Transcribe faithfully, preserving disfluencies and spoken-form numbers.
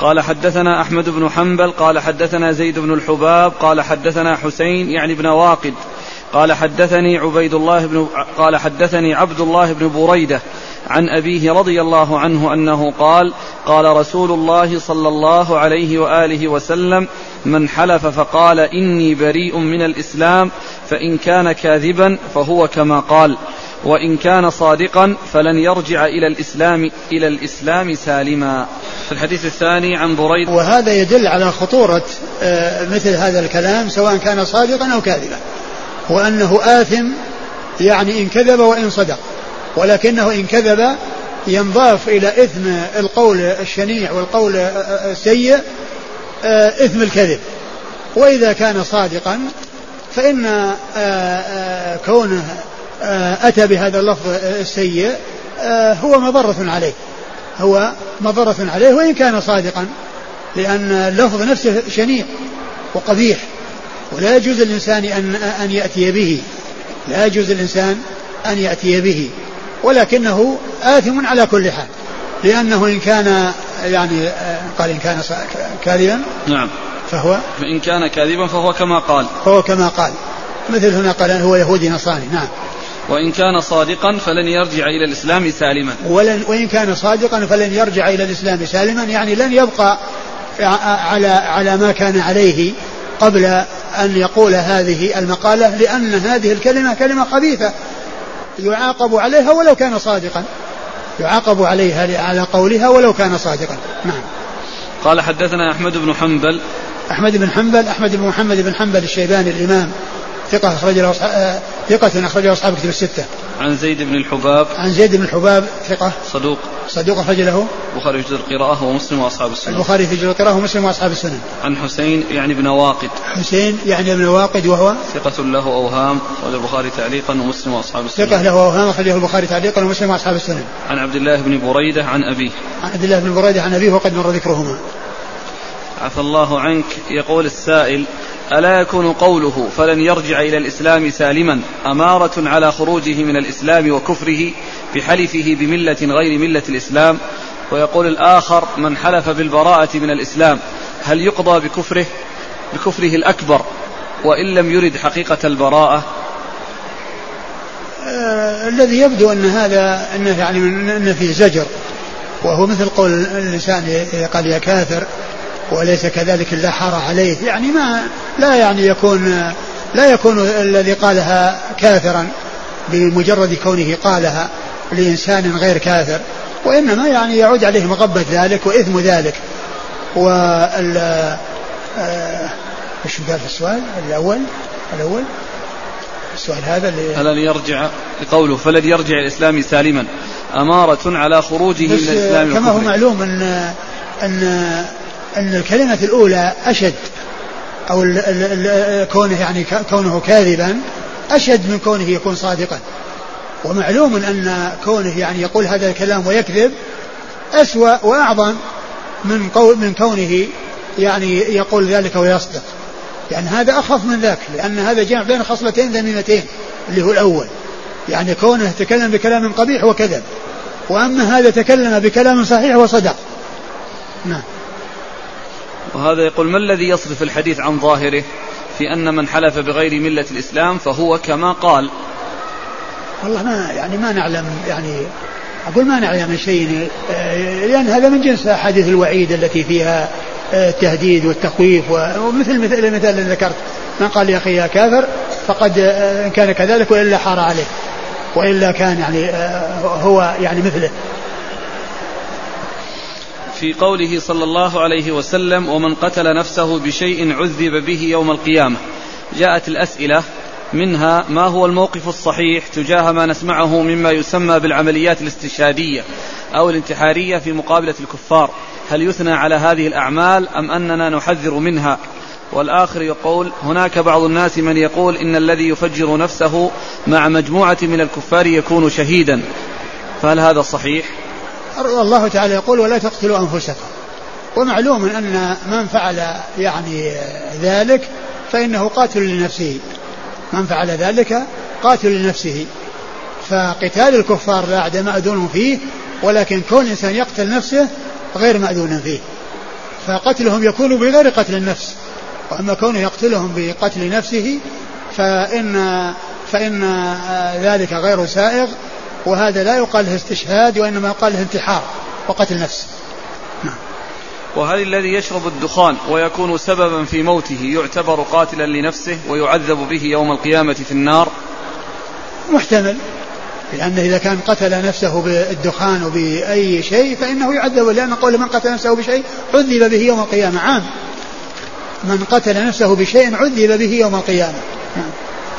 قال حدثنا أحمد بن حنبل قال حدثنا زيد بن الحباب قال حدثنا حسين يعني بن واقد قال حدثني عبيد الله بن قال حدثني عبد الله بن بريدة عن أبيه رضي الله عنه أنه قال قال رسول الله صلى الله عليه وآله وسلم من حلف فقال إني بريء من الإسلام فإن كان كاذبا فهو كما قال وإن كان صادقا فلن يرجع إلى الإسلام إلى الإسلام سالما. في الحديث الثاني عن بريد. وهذا يدل على خطورة مثل هذا الكلام سواء كان صادقا أو كاذبا، وأنه آثم يعني إن كذب وإن صدق، ولكنه إن كذب ينضاف إلى إثم القول الشنيع والقول السيء إثم الكذب. وإذا كان صادقا فإن كونه أتى بهذا اللفظ السيء هو مضرة عليه هو مضرة عليه وإن كان صادقا، لأن اللفظ نفسه شنيع وقبيح، ولا يجوز الإنسان أن أن يأتي به لا يجوز الإنسان أن يأتي به ولكنه آثم على كل حال، لأنه إن كان يعني قال إن كان كاذبا نعم فهو فإن كان كاذبا فهو كما قال فهو كما قال مثل هنا قال هو يهودي نصراني. نعم. وإن كان صادقا فلن يرجع إلى الإسلام سالما. ولن وإن كان صادقا فلن يرجع إلى الإسلام سالما، يعني لن يبقى على على ما كان عليه قبل أن يقول هذه المقالة، لأن هذه الكلمة كلمة خبيثة يعاقب عليها ولو كان صادقا يعاقب عليها على قولها ولو كان صادقا. نعم. قال حدثنا أحمد بن حنبل أحمد بن حنبل أحمد بن محمد بن حنبل الشيباني الإمام ثقة أخرج له ثقة أخرج له أصحاب كتب الستة. عن زيد بن الحباب عن زيد بن الحباب ثقة صدوق صدوق أخرج له البخاري في جزء القراءة ومسلم وأصحاب السنن. البخاري في جزء القراءة ومسلم وأصحاب السنن. عن حسين يعني بن واقد حسين يعني ابن واقد وهو ثقة له أوهام أخرج البخاري تعليقا ومسلم وأصحاب السنن. ثقة له أوهام أخرجه البخاري تعليقا ومسلم وأصحاب السنن. عن عبد الله بن بريدة عن أبيه عن عبد الله بن بريدة عن أبيه وقد مر ذكرهما. عفى الله عنك. يقول السائل ألا يكون قوله فلن يرجع إلى الإسلام سالما أمارة على خروجه من الإسلام وكفره بحلفه بملة غير ملة الإسلام؟ ويقول الآخر من حلف بالبراءة من الإسلام هل يقضى بكفره بكفره الأكبر وإن لم يرد حقيقة البراءة؟ آه الذي يبدو أن هذا أنه يعني أنه فيه زجر، وهو مثل قول الإنسان قال يا كافر وليس كذلك لا حار عليه، يعني ما لا يعني يكون لا يكون الذي قالها كافرا بمجرد كونه قالها لإنسان غير كافر، وإنما يعني يعود عليه مغبة ذلك وإثم ذلك. وال ايش قال في السؤال الأول الأول السؤال هذا اللي فلن يرجع لقوله فلن يرجع الإسلام سالما أمارة على خروجه من الإسلام كما هو معلوم أن أن أن الكلمة الأولى أشد، أو ال ال ال كونه يعني كونه كاذبا أشد من كونه يكون صادقا، ومعلوم أن كونه يعني يقول هذا الكلام ويكذب أسوأ وأعظم من قول من كونه يعني يقول ذلك ويصدق، يعني هذا أخف من ذاك، لأن هذا جمع بين خصلتين ذميمتين اللي هو الأول، يعني كونه تكلم بكلام قبيح وكذب، وأما هذا تكلم بكلام صحيح وصدق. نعم. وهذا يقول ما الذي يصرف الحديث عن ظاهره في أن من حلف بغير ملة الإسلام فهو كما قال؟ والله ما يعني ما نعلم، يعني أقول ما نعلم شيء، لأن هذا من جنس أحاديث الوعيد التي فيها التهديد والتخويف، ومثل مثل المثال الذي ذكرت من قال يا أخي يا كافر فقد إن كان كذلك وإلا حار عليه، وإلا كان يعني هو يعني مثله. في قوله صلى الله عليه وسلم ومن قتل نفسه بشيء عذب به يوم القيامة، جاءت الأسئلة منها ما هو الموقف الصحيح تجاه ما نسمعه مما يسمى بالعمليات الاستشهادية أو الانتحارية في مقابلة الكفار، هل يثنى على هذه الأعمال أم أننا نحذر منها؟ والآخر يقول هناك بعض الناس من يقول إن الذي يفجر نفسه مع مجموعة من الكفار يكون شهيدا، فهل هذا صحيح؟ الله تعالى يقول ولا تقتلوا أنفسكم، ومعلوم أن من فعل يعني ذلك فإنه قاتل لنفسه، من فعل ذلك قاتل لنفسه، فقتال الكفار لا مأذون فيه، ولكن كون إنسان يقتل نفسه غير مأذون فيه، فقتلهم يكون بغير قتل النفس. وأما كونه يقتلهم بقتل نفسه فإن, فإن ذلك غير سائغ، وهذا لا يقال له استشهاد وإنما يقال له انتحار وقتل نفس. وهل الذي يشرب الدخان ويكون سببا في موته يعتبر قاتلا لنفسه ويعذب به يوم القيامة في النار؟ محتمل، لأنه إذا كان قتل نفسه بالدخان وبأي شيء فإنه يعذب، لأن قول من قتل نفسه بشيء عذب به يوم القيامة عام، من قتل نفسه بشيء عذب به يوم القيامة.